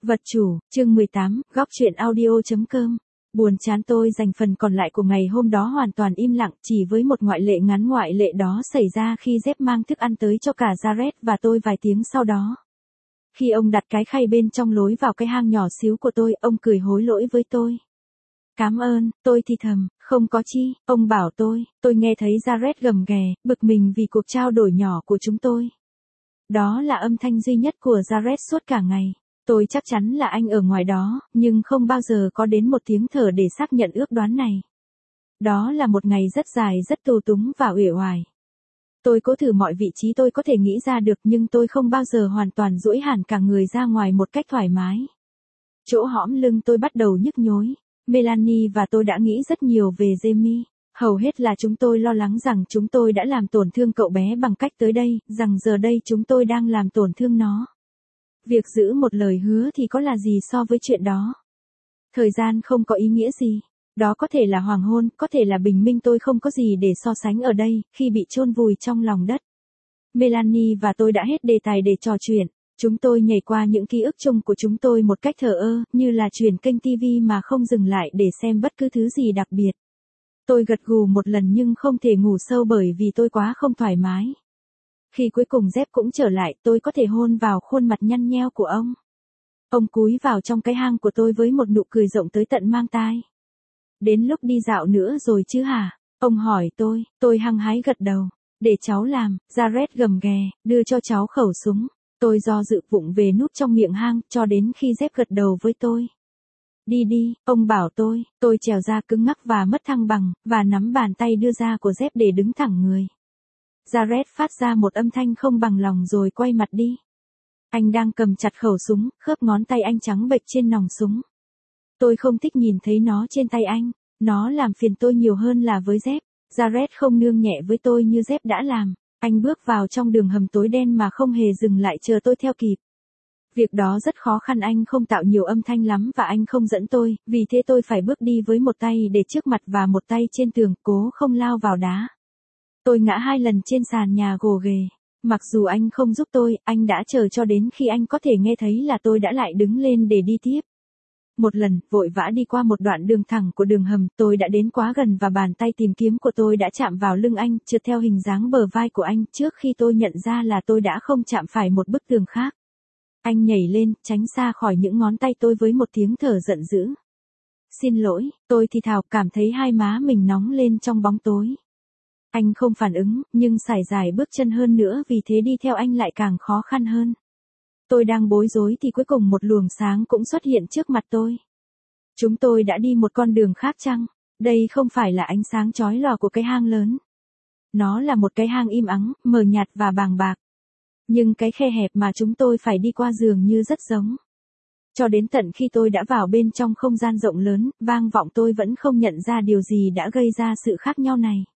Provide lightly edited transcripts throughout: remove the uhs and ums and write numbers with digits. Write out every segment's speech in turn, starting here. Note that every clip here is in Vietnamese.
Vật chủ, chương 18, góc truyện audio.com. Buồn chán tôi dành phần còn lại của ngày hôm đó hoàn toàn im lặng, chỉ với một ngoại lệ ngắn. Ngoại lệ đó xảy ra khi Dép mang thức ăn tới cho cả Jared và tôi vài tiếng sau đó. Khi ông đặt cái khay bên trong lối vào cái hang nhỏ xíu của tôi, ông cười hối lỗi với tôi. Cảm ơn, tôi thì thầm, không có chi, ông bảo tôi nghe thấy Jared gầm ghè, bực mình vì cuộc trao đổi nhỏ của chúng tôi. Đó là âm thanh duy nhất của Jared suốt cả ngày. Tôi chắc chắn là anh ở ngoài đó, nhưng không bao giờ có đến một tiếng thở để xác nhận ước đoán này. Đó là một ngày rất dài, rất tù túng và uể oải. Tôi cố thử mọi vị trí tôi có thể nghĩ ra được, nhưng tôi không bao giờ hoàn toàn duỗi hẳn cả người ra ngoài một cách thoải mái. Chỗ hõm lưng tôi bắt đầu nhức nhối. Melanie và tôi đã nghĩ rất nhiều về Jamie. Hầu hết là chúng tôi lo lắng rằng chúng tôi đã làm tổn thương cậu bé bằng cách tới đây, rằng giờ đây chúng tôi đang làm tổn thương nó. Việc giữ một lời hứa thì có là gì so với chuyện đó? Thời gian không có ý nghĩa gì. Đó có thể là hoàng hôn, có thể là bình minh, tôi không có gì để so sánh ở đây, khi bị chôn vùi trong lòng đất. Melanie và tôi đã hết đề tài để trò chuyện. Chúng tôi nhảy qua những ký ức chung của chúng tôi một cách thờ ơ, như là chuyển kênh TV mà không dừng lại để xem bất cứ thứ gì đặc biệt. Tôi gật gù một lần nhưng không thể ngủ sâu bởi vì tôi quá không thoải mái. Khi cuối cùng Dép cũng trở lại, tôi có thể hôn vào khuôn mặt nhăn nheo của ông. Ông cúi vào trong cái hang của tôi với một nụ cười rộng tới tận mang tai. Đến lúc đi dạo nữa rồi chứ hả? Ông hỏi tôi hăng hái gật đầu. Để cháu làm, Jared gầm ghè, đưa cho cháu khẩu súng. Tôi do dự vụng về núp trong miệng hang, cho đến khi Dép gật đầu với tôi. Đi, ông bảo tôi trèo ra cứng ngắc và mất thăng bằng, và nắm bàn tay đưa ra của Dép để đứng thẳng người. Jared phát ra một âm thanh không bằng lòng rồi quay mặt đi. Anh đang cầm chặt khẩu súng, khớp ngón tay anh trắng bệch trên nòng súng. Tôi không thích nhìn thấy nó trên tay anh, nó làm phiền tôi nhiều hơn là với Dép. Jared không nương nhẹ với tôi như Dép đã làm. Anh bước vào trong đường hầm tối đen mà không hề dừng lại chờ tôi theo kịp. Việc đó rất khó khăn, anh không tạo nhiều âm thanh lắm và anh không dẫn tôi, vì thế tôi phải bước đi với một tay để trước mặt và một tay trên tường, cố không lao vào đá. Tôi ngã 2 lần trên sàn nhà gồ ghề. Mặc dù anh không giúp tôi, anh đã chờ cho đến khi anh có thể nghe thấy là tôi đã lại đứng lên để đi tiếp. Một lần, vội vã đi qua một đoạn đường thẳng của đường hầm, tôi đã đến quá gần và bàn tay tìm kiếm của tôi đã chạm vào lưng anh, trượt theo hình dáng bờ vai của anh, trước khi tôi nhận ra là tôi đã không chạm phải một bức tường khác. Anh nhảy lên, tránh xa khỏi những ngón tay tôi với một tiếng thở giận dữ. Xin lỗi, tôi thì thào, cảm thấy hai má mình nóng lên trong bóng tối. Anh không phản ứng, nhưng sải dài bước chân hơn nữa, vì thế đi theo anh lại càng khó khăn hơn. Tôi đang bối rối thì cuối cùng một luồng sáng cũng xuất hiện trước mặt tôi. Chúng tôi đã đi một con đường khác chăng? Đây không phải là ánh sáng chói lòa của cái hang lớn. Nó là một cái hang im ắng, mờ nhạt và bàng bạc. Nhưng cái khe hẹp mà chúng tôi phải đi qua dường như rất giống. Cho đến tận khi tôi đã vào bên trong không gian rộng lớn, vang vọng, tôi vẫn không nhận ra điều gì đã gây ra sự khác nhau này.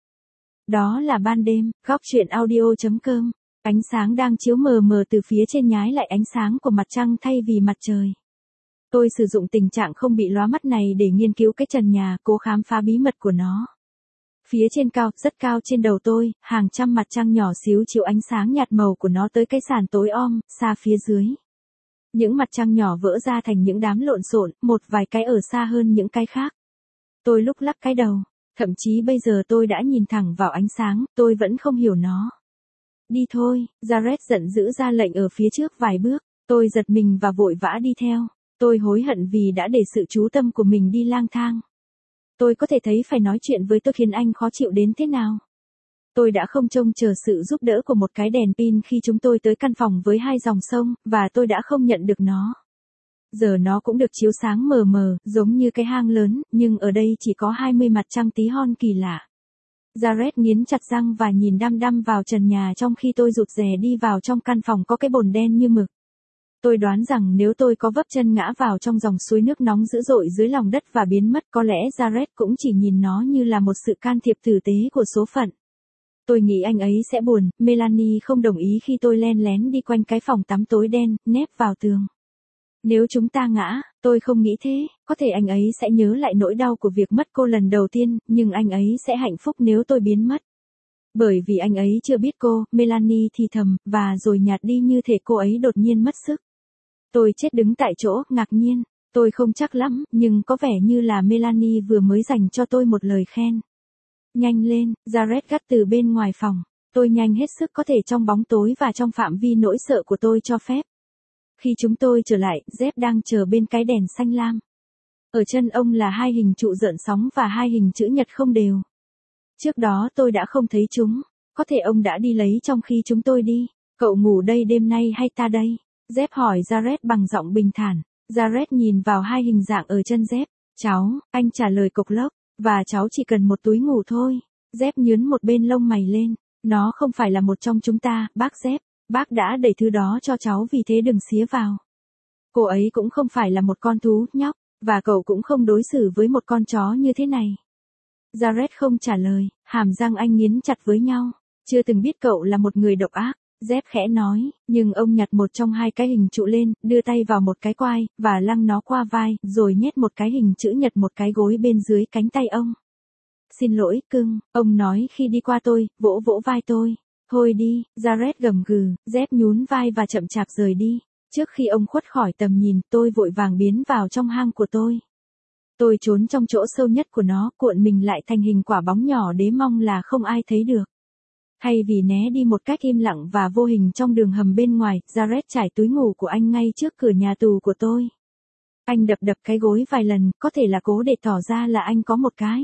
Đó là ban đêm, góc truyện audio.com. Ánh sáng đang chiếu mờ mờ từ phía trên nhái lại ánh sáng của mặt trăng thay vì mặt trời. Tôi sử dụng tình trạng không bị lóa mắt này để nghiên cứu cái trần nhà, cố khám phá bí mật của nó. Phía trên cao, rất cao trên đầu tôi, hàng trăm mặt trăng nhỏ xíu chiếu ánh sáng nhạt màu của nó tới cái sàn tối om, xa phía dưới. Những mặt trăng nhỏ vỡ ra thành những đám lộn xộn, một vài cái ở xa hơn những cái khác. Tôi lúc lắc cái đầu, thậm chí bây giờ tôi đã nhìn thẳng vào ánh sáng, tôi vẫn không hiểu nó. Đi thôi, Jared giận dữ ra lệnh ở phía trước vài bước, tôi giật mình và vội vã đi theo. Tôi hối hận vì đã để sự chú tâm của mình đi lang thang. Tôi có thể thấy phải nói chuyện với tôi khiến anh khó chịu đến thế nào. Tôi đã không trông chờ sự giúp đỡ của một cái đèn pin khi chúng tôi tới căn phòng với 2 dòng sông, và tôi đã không nhận được nó. Giờ nó cũng được chiếu sáng mờ mờ, giống như cái hang lớn, nhưng ở đây chỉ có 20 mặt trăng tí hon kỳ lạ. Jared nghiến chặt răng và nhìn đăm đăm vào trần nhà trong khi tôi rụt rè đi vào trong căn phòng có cái bồn đen như mực. Tôi đoán rằng nếu tôi có vấp chân ngã vào trong dòng suối nước nóng dữ dội dưới lòng đất và biến mất, có lẽ Jared cũng chỉ nhìn nó như là một sự can thiệp tử tế của số phận. Tôi nghĩ anh ấy sẽ buồn. Melanie không đồng ý khi tôi len lén đi quanh cái phòng tắm tối đen, nép vào tường. Nếu chúng ta ngã, tôi không nghĩ thế, có thể anh ấy sẽ nhớ lại nỗi đau của việc mất cô lần đầu tiên, nhưng anh ấy sẽ hạnh phúc nếu tôi biến mất. Bởi vì anh ấy chưa biết cô, Melanie thì thầm, và rồi nhạt đi như thể cô ấy đột nhiên mất sức. Tôi chết đứng tại chỗ, ngạc nhiên. Tôi không chắc lắm, nhưng có vẻ như là Melanie vừa mới dành cho tôi một lời khen. Nhanh lên, Jared gắt từ bên ngoài phòng. Tôi nhanh hết sức có thể trong bóng tối và trong phạm vi nỗi sợ của tôi cho phép. Khi chúng tôi trở lại, Jeff đang chờ bên cái đèn xanh lam. Ở chân ông là hai hình trụ rợn sóng và hai hình chữ nhật không đều. Trước đó tôi đã không thấy chúng. Có thể ông đã đi lấy trong khi chúng tôi đi. Cậu ngủ đây đêm nay hay ta đây? Jeff hỏi Jared bằng giọng bình thản. Jared nhìn vào hai hình dạng ở chân Jeff. Cháu, anh trả lời cộc lốc. Và cháu chỉ cần một túi ngủ thôi. Jeff nhướn một bên lông mày lên. Nó không phải là một trong chúng ta, bác Jeff. Bác đã đẩy thứ đó cho cháu vì thế đừng xía vào. Cô ấy cũng không phải là một con thú, nhóc. Và cậu cũng không đối xử với một con chó như thế này. Jared không trả lời, hàm răng anh nghiến chặt với nhau. Chưa từng biết cậu là một người độc ác. Jeff khẽ nói, nhưng ông nhặt một trong hai cái hình trụ lên, đưa tay vào một cái quai, và lăng nó qua vai, rồi nhét một cái hình chữ nhật một cái gối bên dưới cánh tay ông. Xin lỗi, cưng, ông nói khi đi qua tôi, vỗ vỗ vai tôi. Thôi đi, Jared gầm gừ, Jeff nhún vai và chậm chạp rời đi. Trước khi ông khuất khỏi tầm nhìn, tôi vội vàng biến vào trong hang của tôi. Tôi trốn trong chỗ sâu nhất của nó, cuộn mình lại thành hình quả bóng nhỏ để mong là không ai thấy được. Thay vì né đi một cách im lặng và vô hình trong đường hầm bên ngoài, Jared trải túi ngủ của anh ngay trước cửa nhà tù của tôi. Anh đập đập cái gối vài lần, có thể là cố để tỏ ra là anh có một cái.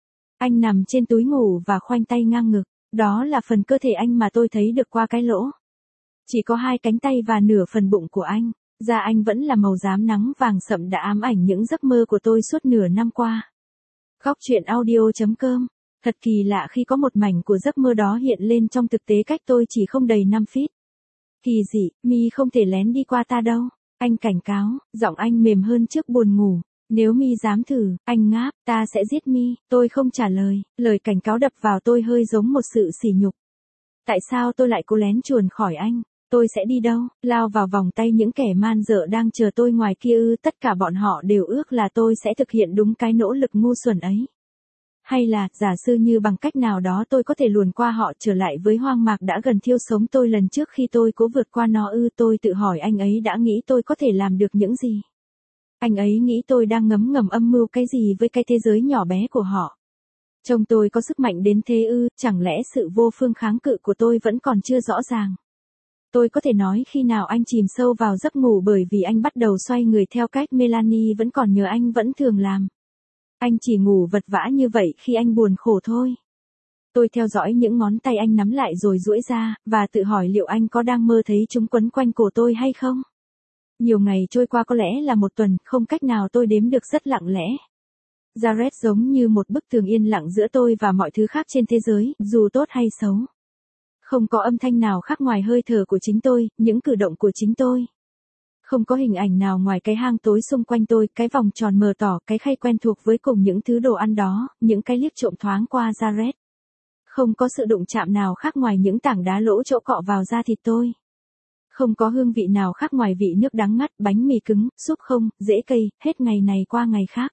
Anh nằm trên túi ngủ và khoanh tay ngang ngực. Đó là phần cơ thể anh mà tôi thấy được qua cái lỗ. Chỉ có hai cánh tay và nửa phần bụng của anh. Da anh vẫn là màu xám nắng vàng sậm đã ám ảnh những giấc mơ của tôi suốt nửa năm qua. Góc truyện audio.com. Thật kỳ lạ khi có một mảnh của giấc mơ đó hiện lên trong thực tế cách tôi chỉ không đầy 5 feet. Kỳ dị, Mi không thể lén đi qua ta đâu. Anh cảnh cáo, giọng anh mềm hơn trước buồn ngủ. Nếu Mi dám thử, anh ngáp, ta sẽ giết Mi. Tôi không trả lời, lời cảnh cáo đập vào tôi hơi giống một sự sỉ nhục. Tại sao tôi lại cố lén chuồn khỏi anh? Tôi sẽ đi đâu? Lao vào vòng tay những kẻ man dợ đang chờ tôi ngoài kia ư? Tất cả bọn họ đều ước là tôi sẽ thực hiện đúng cái nỗ lực ngu xuẩn ấy. Hay là, giả sử như bằng cách nào đó tôi có thể luồn qua họ trở lại với hoang mạc đã gần thiêu sống tôi lần trước khi tôi cố vượt qua nó ư? Tôi tự hỏi anh ấy đã nghĩ tôi có thể làm được những gì? Anh ấy nghĩ tôi đang ngấm ngầm âm mưu cái gì với cái thế giới nhỏ bé của họ? Trông tôi có sức mạnh đến thế ư? Chẳng lẽ sự vô phương kháng cự của tôi vẫn còn chưa rõ ràng? Tôi có thể nói khi nào anh chìm sâu vào giấc ngủ bởi vì anh bắt đầu xoay người theo cách Melanie vẫn còn nhớ anh vẫn thường làm. Anh chỉ ngủ vật vã như vậy khi anh buồn khổ thôi. Tôi theo dõi những ngón tay anh nắm lại rồi duỗi ra, và tự hỏi liệu anh có đang mơ thấy chúng quấn quanh cổ tôi hay không? Nhiều ngày trôi qua có lẽ là một tuần, không cách nào tôi đếm được rất lặng lẽ. Jared giống như một bức tường yên lặng giữa tôi và mọi thứ khác trên thế giới, dù tốt hay xấu. Không có âm thanh nào khác ngoài hơi thở của chính tôi, những cử động của chính tôi. Không có hình ảnh nào ngoài cái hang tối xung quanh tôi, cái vòng tròn mờ tỏ, cái khay quen thuộc với cùng những thứ đồ ăn đó, những cái liếc trộm thoáng qua Jared. Không có sự đụng chạm nào khác ngoài những tảng đá lỗ chỗ cọ vào da thịt tôi. Không có hương vị nào khác ngoài vị nước đắng ngắt, bánh mì cứng, súp không, rễ cây, hết ngày này qua ngày khác.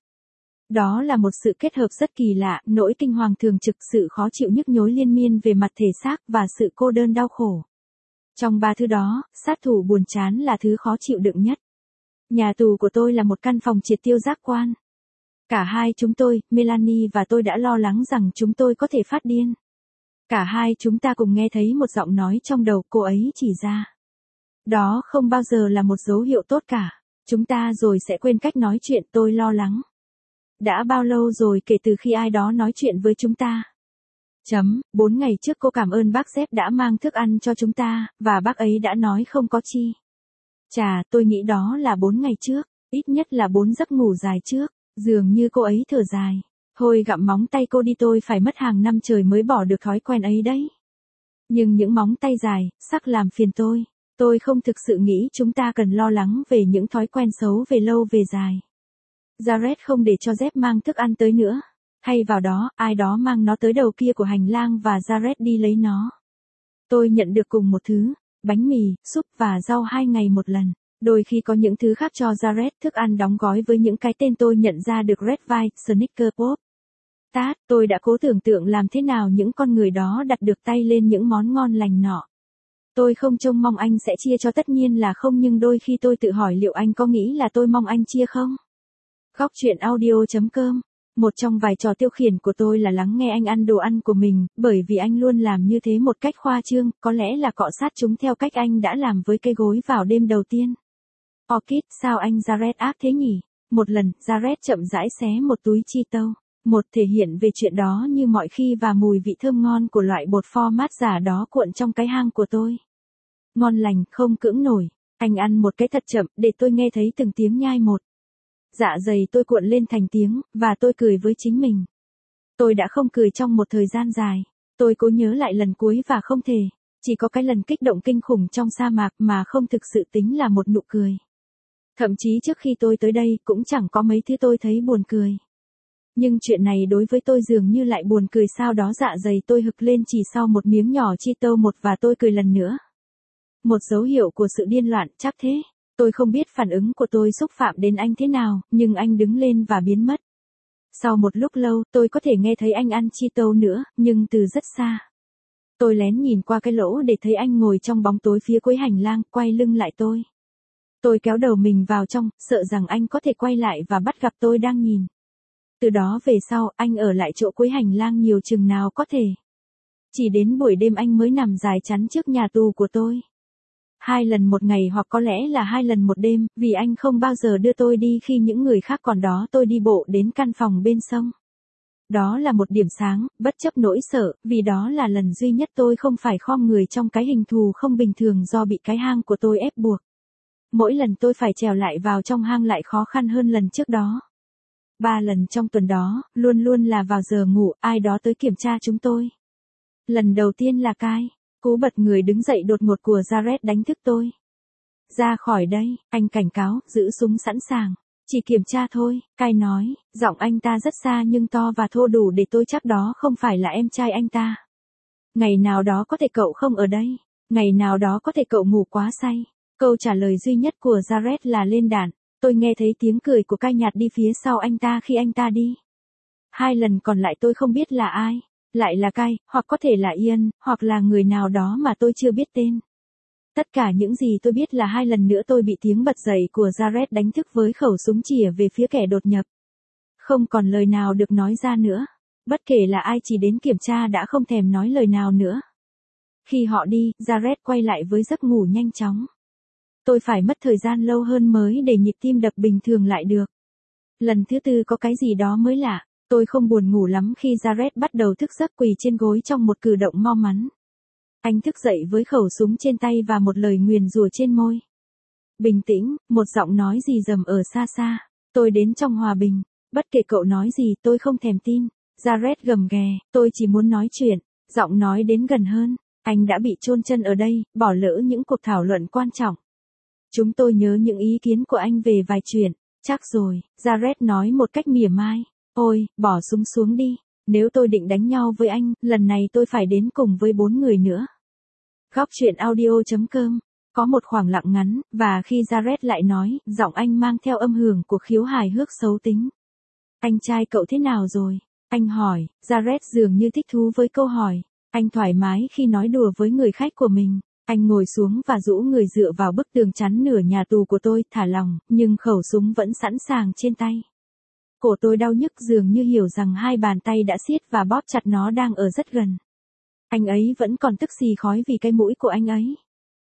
Đó là một sự kết hợp rất kỳ lạ, nỗi kinh hoàng thường trực, sự khó chịu nhức nhối liên miên về mặt thể xác và sự cô đơn đau khổ. Trong ba thứ đó, sát thủ buồn chán là thứ khó chịu đựng nhất. Nhà tù của tôi là một căn phòng triệt tiêu giác quan. Cả hai chúng tôi, Melanie và tôi đã lo lắng rằng chúng tôi có thể phát điên. Cả hai chúng ta cùng nghe thấy một giọng nói trong đầu cô ấy chỉ ra. Đó không bao giờ là một dấu hiệu tốt cả. Chúng ta rồi sẽ quên cách nói chuyện, tôi lo lắng. Đã bao lâu rồi kể từ khi ai đó nói chuyện với chúng ta? 4 ngày trước cô cảm ơn bác Jeff đã mang thức ăn cho chúng ta, và bác ấy đã nói không có chi. Chà, tôi nghĩ đó là 4 ngày trước, ít nhất là 4 giấc ngủ dài trước, dường như cô ấy thở dài. Thôi gặm móng tay cô đi, tôi phải mất hàng năm trời mới bỏ được thói quen ấy đấy. Nhưng những móng tay dài, sắc làm phiền tôi không thực sự nghĩ chúng ta cần lo lắng về những thói quen xấu về lâu về dài. Jared không để cho Jeff mang thức ăn tới nữa. Thay vào đó, ai đó mang nó tới đầu kia của hành lang và Jared đi lấy nó. Tôi nhận được cùng một thứ, bánh mì, súp và rau 2 ngày một lần. Đôi khi có những thứ khác cho Jared, thức ăn đóng gói với những cái tên tôi nhận ra được: Red Vine, Snicker Pop. Tôi đã cố tưởng tượng làm thế nào những con người đó đặt được tay lên những món ngon lành nọ. Tôi không trông mong anh sẽ chia cho, tất nhiên là không, nhưng đôi khi tôi tự hỏi liệu anh có nghĩ là tôi mong anh chia không? Góc chuyện audio.com. Một trong vài trò tiêu khiển của tôi là lắng nghe anh ăn đồ ăn của mình, bởi vì anh luôn làm như thế một cách khoa trương, có lẽ là cọ sát chúng theo cách anh đã làm với cây gối vào đêm đầu tiên. Orchid, sao anh Jared ác thế nhỉ? Một lần, Jared chậm rãi xé một túi Cheetos. Một thể hiện về chuyện đó như mọi khi và mùi vị thơm ngon của loại bột format giả đó cuộn trong cái hang của tôi. Ngon lành, không cưỡng nổi. Anh ăn một cái thật chậm, để tôi nghe thấy từng tiếng nhai một. Dạ dày tôi cuộn lên thành tiếng, và tôi cười với chính mình. Tôi đã không cười trong một thời gian dài. Tôi cố nhớ lại lần cuối và không thể. Chỉ có cái lần kích động kinh khủng trong sa mạc mà không thực sự tính là một nụ cười. Thậm chí trước khi tôi tới đây cũng chẳng có mấy thứ tôi thấy buồn cười. Nhưng chuyện này đối với tôi dường như lại buồn cười, sau đó dạ dày tôi hực lên chỉ sau một miếng nhỏ Cheetos một và tôi cười lần nữa. Một dấu hiệu của sự điên loạn, chắc thế. Tôi không biết phản ứng của tôi xúc phạm đến anh thế nào, nhưng anh đứng lên và biến mất. Sau một lúc lâu, tôi có thể nghe thấy anh ăn Cheetos nữa, nhưng từ rất xa. Tôi lén nhìn qua cái lỗ để thấy anh ngồi trong bóng tối phía cuối hành lang, quay lưng lại tôi. Tôi kéo đầu mình vào trong, sợ rằng anh có thể quay lại và bắt gặp tôi đang nhìn. Từ đó về sau, anh ở lại chỗ cuối hành lang nhiều chừng nào có thể. Chỉ đến buổi đêm anh mới nằm dài chắn trước nhà tù của tôi. 2 lần một ngày hoặc có lẽ là 2 lần một đêm, vì anh không bao giờ đưa tôi đi khi những người khác còn đó. Tôi đi bộ đến căn phòng bên sông. Đó là một điểm sáng, bất chấp nỗi sợ, vì đó là lần duy nhất tôi không phải khom người trong cái hình thù không bình thường do bị cái hang của tôi ép buộc. Mỗi lần tôi phải trèo lại vào trong hang lại khó khăn hơn lần trước đó. 3 lần trong tuần đó, luôn luôn là vào giờ ngủ, ai đó tới kiểm tra chúng tôi. Lần đầu tiên là Kai. Cú bật người đứng dậy đột ngột của Jared đánh thức tôi. Ra khỏi đây, anh cảnh cáo, giữ súng sẵn sàng. Chỉ kiểm tra thôi, Kai nói, giọng anh ta rất xa nhưng to và thô đủ để tôi chắc đó không phải là em trai anh ta. Ngày nào đó có thể cậu không ở đây, ngày nào đó có thể cậu ngủ quá say. Câu trả lời duy nhất của Jared là lên đạn. Tôi nghe thấy tiếng cười của Kai nhạt đi phía sau anh ta khi anh ta đi. 2 lần còn lại tôi không biết là ai. Lại là Kai, hoặc có thể là Ian, hoặc là người nào đó mà tôi chưa biết tên. Tất cả những gì tôi biết là 2 lần nữa tôi bị tiếng bật dậy của Jared đánh thức với khẩu súng chĩa về phía kẻ đột nhập. Không còn lời nào được nói ra nữa. Bất kể là ai chỉ đến kiểm tra đã không thèm nói lời nào nữa. Khi họ đi, Jared quay lại với giấc ngủ nhanh chóng. Tôi phải mất thời gian lâu hơn mới để nhịp tim đập bình thường lại được. Lần thứ 4 có cái gì đó mới lạ. Tôi không buồn ngủ lắm khi Jared bắt đầu thức giấc quỳ trên gối trong một cử động mau mắn. Anh thức dậy với khẩu súng trên tay và một lời nguyền rủa trên môi. Bình tĩnh, một giọng nói gì rầm ở xa xa. Tôi đến trong hòa bình. Bất kể cậu nói gì tôi không thèm tin. Jared gầm ghè, tôi chỉ muốn nói chuyện. Giọng nói đến gần hơn. Anh đã bị chôn chân ở đây, bỏ lỡ những cuộc thảo luận quan trọng. Chúng tôi nhớ những ý kiến của anh về vài chuyện. Chắc rồi, Jared nói một cách mỉa mai. Ôi, bỏ súng xuống đi. Nếu tôi định đánh nhau với anh, lần này tôi phải đến cùng với 4 người nữa. Góc chuyện audio.com. Có một khoảng lặng ngắn, và khi Jared lại nói, giọng anh mang theo âm hưởng của khiếu hài hước xấu tính. Anh trai cậu thế nào rồi? Anh hỏi, Jared dường như thích thú với câu hỏi. Anh thoải mái khi nói đùa với người khách của mình. Anh ngồi xuống và rũ người dựa vào bức tường chắn nửa nhà tù của tôi, thả lỏng, nhưng khẩu súng vẫn sẵn sàng trên tay. Cổ tôi đau nhức dường như hiểu rằng 2 bàn tay đã siết và bóp chặt nó đang ở rất gần. Anh ấy vẫn còn tức xì khói vì cái mũi của anh ấy.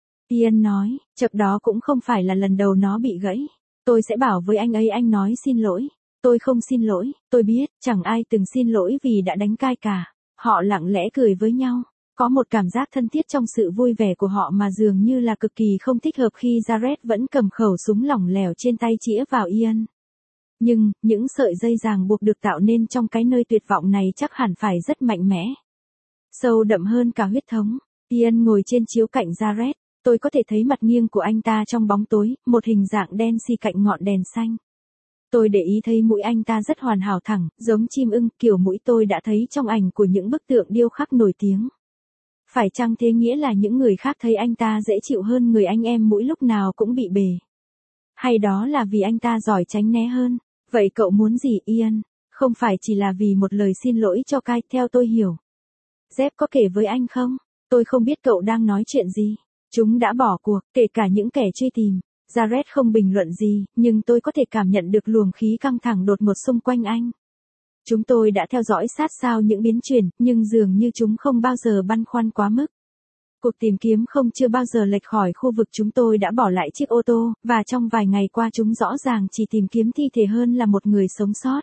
Ian nói, chập đó cũng không phải là lần đầu nó bị gãy. Tôi sẽ bảo với anh ấy, anh nói xin lỗi. Tôi không xin lỗi, tôi biết, chẳng ai từng xin lỗi vì đã đánh Kai cả. Họ lặng lẽ cười với nhau. Có một cảm giác thân thiết trong sự vui vẻ của họ mà dường như là cực kỳ không thích hợp khi Jared vẫn cầm khẩu súng lỏng lẻo trên tay chĩa vào Ian. Nhưng, những sợi dây ràng buộc được tạo nên trong cái nơi tuyệt vọng này chắc hẳn phải rất mạnh mẽ. Sâu đậm hơn cả huyết thống. Ian ngồi trên chiếu cạnh Jared. Tôi có thể thấy mặt nghiêng của anh ta trong bóng tối, một hình dạng đen xì cạnh ngọn đèn xanh. Tôi để ý thấy mũi anh ta rất hoàn hảo thẳng, giống chim ưng, kiểu mũi tôi đã thấy trong ảnh của những bức tượng điêu khắc nổi tiếng. Phải chăng thế nghĩa là những người khác thấy anh ta dễ chịu hơn người anh em mũi lúc nào cũng bị bề? Hay đó là vì anh ta giỏi tránh né hơn? Vậy cậu muốn gì Ian? Không phải chỉ là vì một lời xin lỗi cho Kai, theo tôi hiểu. Jeff có kể với anh không? Tôi không biết cậu đang nói chuyện gì. Chúng đã bỏ cuộc, kể cả những kẻ truy tìm. Jared không bình luận gì, nhưng tôi có thể cảm nhận được luồng khí căng thẳng đột ngột xung quanh anh. Chúng tôi đã theo dõi sát sao những biến chuyển, nhưng dường như chúng không bao giờ băn khoăn quá mức. Cuộc tìm kiếm không chưa bao giờ lệch khỏi khu vực chúng tôi đã bỏ lại chiếc ô tô, và trong vài ngày qua chúng rõ ràng chỉ tìm kiếm thi thể hơn là một người sống sót.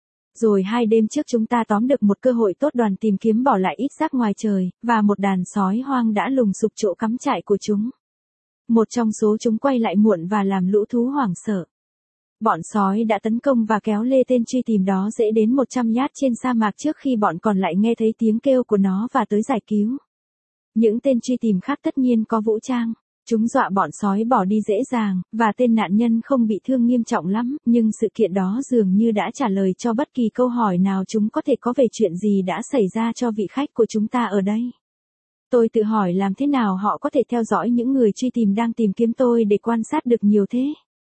Rồi 2 đêm trước chúng ta tóm được một cơ hội tốt, đoàn tìm kiếm bỏ lại ít rác ngoài trời, và một đàn sói hoang đã lùng sục chỗ cắm trại của chúng. Một trong số chúng quay lại muộn và làm lũ thú hoảng sợ. Bọn sói đã tấn công và kéo lê tên truy tìm đó dễ đến 100 yard trên sa mạc trước khi bọn còn lại nghe thấy tiếng kêu của nó và tới giải cứu. Những tên truy tìm khác tất nhiên có vũ trang. Chúng dọa bọn sói bỏ đi dễ dàng, và tên nạn nhân không bị thương nghiêm trọng lắm, nhưng sự kiện đó dường như đã trả lời cho bất kỳ câu hỏi nào chúng có thể có về chuyện gì đã xảy ra cho vị khách của chúng ta ở đây. Tôi tự hỏi làm thế nào họ có thể theo dõi những người truy tìm đang tìm kiếm tôi để quan sát được nhiều thế.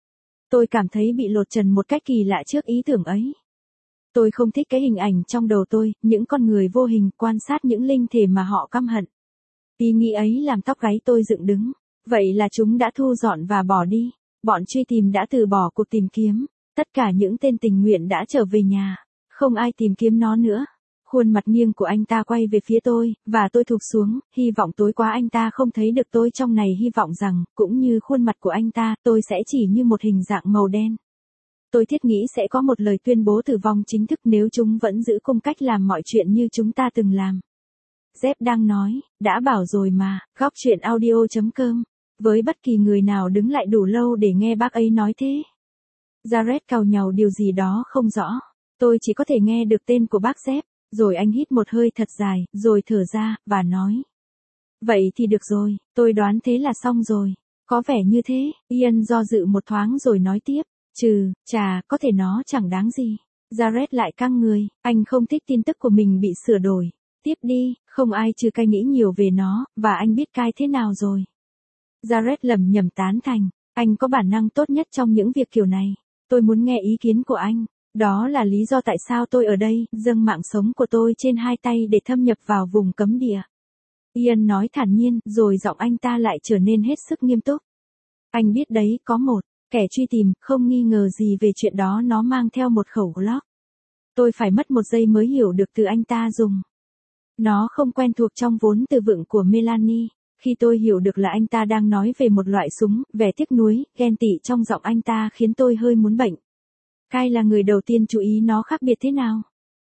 Tôi cảm thấy bị lột trần một cách kỳ lạ trước ý tưởng ấy. Tôi không thích cái hình ảnh trong đầu tôi, những con người vô hình quan sát những linh thể mà họ căm hận. Ý nghĩ ấy làm tóc gáy tôi dựng đứng. Vậy là chúng đã thu dọn và bỏ đi. Bọn truy tìm đã từ bỏ cuộc tìm kiếm. Tất cả những tên tình nguyện đã trở về nhà. Không ai tìm kiếm nó nữa. Khuôn mặt nghiêng của anh ta quay về phía tôi, và tôi thụp xuống, hy vọng tối qua anh ta không thấy được tôi trong này, hy vọng rằng, cũng như khuôn mặt của anh ta, tôi sẽ chỉ như một hình dạng màu đen. Tôi thiết nghĩ sẽ có một lời tuyên bố tử vong chính thức nếu chúng vẫn giữ cung cách làm mọi chuyện như chúng ta từng làm. Jeff đang nói, đã bảo rồi mà, góc chuyện audio.com. Với bất kỳ người nào đứng lại đủ lâu để nghe bác ấy nói thế. Jared càu nhàu điều gì đó không rõ. Tôi chỉ có thể nghe được tên của bác Jeff. Rồi anh hít một hơi thật dài, rồi thở ra, và nói. Vậy thì được rồi, tôi đoán thế là xong rồi. Có vẻ như thế, Ian do dự một thoáng rồi nói tiếp. Chà, có thể nó chẳng đáng gì. Jared lại căng người, anh không thích tin tức của mình bị sửa đổi. Tiếp đi, không ai chưa cai nghĩ nhiều về nó, và anh biết cai thế nào rồi. Jared lẩm nhẩm tán thành, anh có bản năng tốt nhất trong những việc kiểu này. Tôi muốn nghe ý kiến của anh. Đó là lý do tại sao tôi ở đây, dâng mạng sống của tôi trên 2 tay để thâm nhập vào vùng cấm địa. Ian nói thản nhiên, rồi giọng anh ta lại trở nên hết sức nghiêm túc. Anh biết đấy, có một kẻ truy tìm, không nghi ngờ gì về chuyện đó, nó mang theo một khẩu Glock. Tôi phải mất 1 giây mới hiểu được từ anh ta dùng. Nó không quen thuộc trong vốn từ vựng của Melanie. Khi tôi hiểu được là anh ta đang nói về một loại súng, vẻ tiếc nuối, ghen tị trong giọng anh ta khiến tôi hơi muốn bệnh. Kai là người đầu tiên chú ý nó khác biệt thế nào.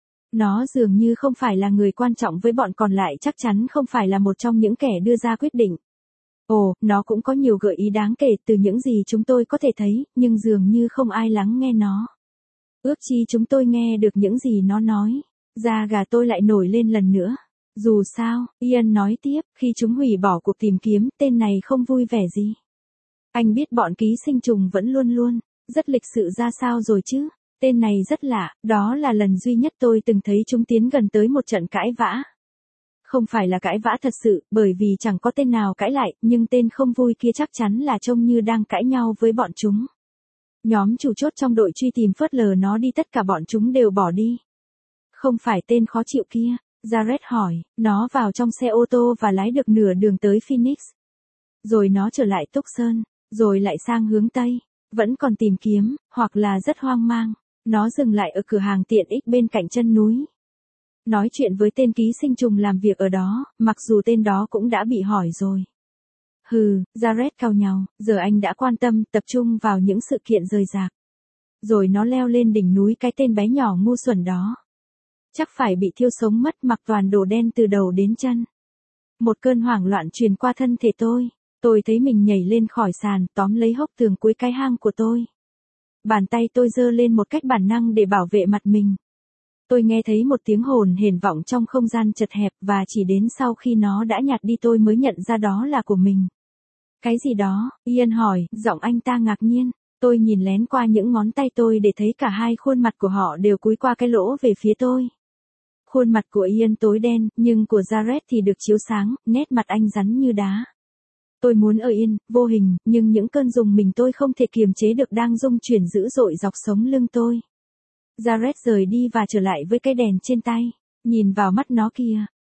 Nó dường như không phải là người quan trọng với bọn còn lại, chắc chắn không phải là một trong những kẻ đưa ra quyết định. Ồ, nó cũng có nhiều gợi ý đáng kể từ những gì chúng tôi có thể thấy, nhưng dường như không ai lắng nghe nó. Ước chi chúng tôi nghe được những gì nó nói. Da gà tôi lại nổi lên lần nữa. Dù sao, Ian nói tiếp, khi chúng hủy bỏ cuộc tìm kiếm, tên này không vui vẻ gì. Anh biết bọn ký sinh trùng vẫn luôn luôn rất lịch sự ra sao rồi chứ. Tên này rất lạ, đó là lần duy nhất tôi từng thấy chúng tiến gần tới một trận cãi vã. Không phải là cãi vã thật sự, bởi vì chẳng có tên nào cãi lại, nhưng tên không vui kia chắc chắn là trông như đang cãi nhau với bọn chúng. Nhóm chủ chốt trong đội truy tìm phớt lờ nó đi, tất cả bọn chúng đều bỏ đi. Không phải tên khó chịu kia, Jared hỏi, nó vào trong xe ô tô và lái được nửa đường tới Phoenix. Rồi nó trở lại Tucson, rồi lại sang hướng Tây. Vẫn còn tìm kiếm, hoặc là rất hoang mang. Nó dừng lại ở cửa hàng tiện ích bên cạnh chân núi. Nói chuyện với tên ký sinh trùng làm việc ở đó, mặc dù tên đó cũng đã bị hỏi rồi. Jared cau nhàu, giờ anh đã quan tâm, tập trung vào những sự kiện rời rạc. Rồi nó leo lên đỉnh núi, cái tên bé nhỏ ngu xuẩn đó. Chắc phải bị thiêu sống mất, mặc toàn đồ đen từ đầu đến chân. Một cơn hoảng loạn truyền qua thân thể tôi. Tôi thấy mình nhảy lên khỏi sàn, tóm lấy hốc tường cuối cái hang của tôi. Bàn tay tôi giơ lên một cách bản năng để bảo vệ mặt mình. Tôi nghe thấy một tiếng hồn hển vọng trong không gian chật hẹp, và chỉ đến sau khi nó đã nhạt đi tôi mới nhận ra đó là của mình. Cái gì đó? Ian hỏi, giọng anh ta ngạc nhiên. Tôi nhìn lén qua những ngón tay tôi để thấy cả hai khuôn mặt của họ đều cúi qua cái lỗ về phía tôi. Khuôn mặt của Ian tối đen, nhưng của Jared thì được chiếu sáng, nét mặt anh rắn như đá. Tôi muốn ở yên, vô hình, nhưng những cơn rùng mình tôi không thể kiềm chế được đang rung chuyển dữ dội dọc sống lưng tôi. Jared rời đi và trở lại với cái đèn trên tay. Nhìn vào mắt nó kìa,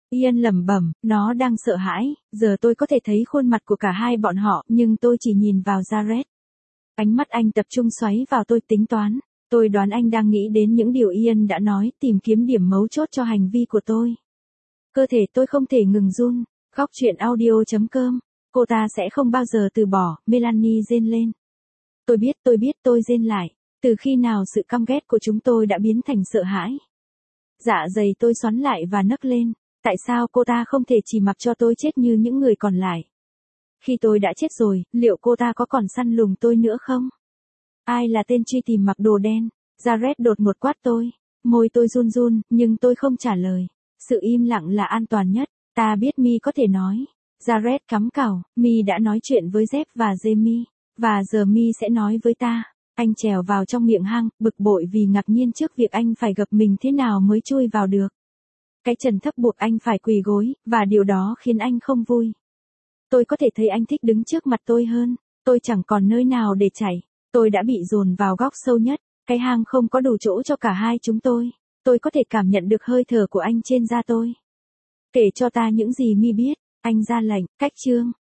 Ian lẩm bẩm, nó đang sợ hãi, giờ tôi có thể thấy khuôn mặt của cả hai bọn họ, nhưng tôi chỉ nhìn vào Jared. Ánh mắt anh tập trung xoáy vào tôi tính toán. Tôi đoán anh đang nghĩ đến những điều Ian đã nói, tìm kiếm điểm mấu chốt cho hành vi của tôi. Cơ thể tôi không thể ngừng run. Góc chuyện audio.com. Cô ta sẽ không bao giờ từ bỏ, Melanie rên lên. Tôi biết, tôi rên lại. Từ khi nào sự căm ghét của chúng tôi đã biến thành sợ hãi? Dạ dày tôi xoắn lại và nấc lên. Tại sao cô ta không thể chỉ mặc cho tôi chết như những người còn lại? Khi tôi đã chết rồi, liệu cô ta có còn săn lùng tôi nữa không? Ai là tên truy tìm mặc đồ đen? Jared đột ngột quát tôi. Môi tôi run run, nhưng tôi không trả lời. Sự im lặng là an toàn nhất. Ta biết Mi có thể nói. Jared cắm cằm, Mi đã nói chuyện với Jeff và Jamie. Và giờ Mi sẽ nói với ta. Anh trèo vào trong miệng hang, bực bội vì ngạc nhiên trước việc anh phải gập mình thế nào mới chui vào được. Cái trần thấp buộc anh phải quỳ gối, và điều đó khiến anh không vui. Tôi có thể thấy anh thích đứng trước mặt tôi hơn. Tôi chẳng còn nơi nào để chạy. Tôi đã bị dồn vào góc sâu nhất. Cái hang không có đủ chỗ cho cả hai chúng tôi. Tôi có thể cảm nhận được hơi thở của anh trên da tôi. Kể cho ta những gì Mi biết. Anh ra lệnh, cách chương.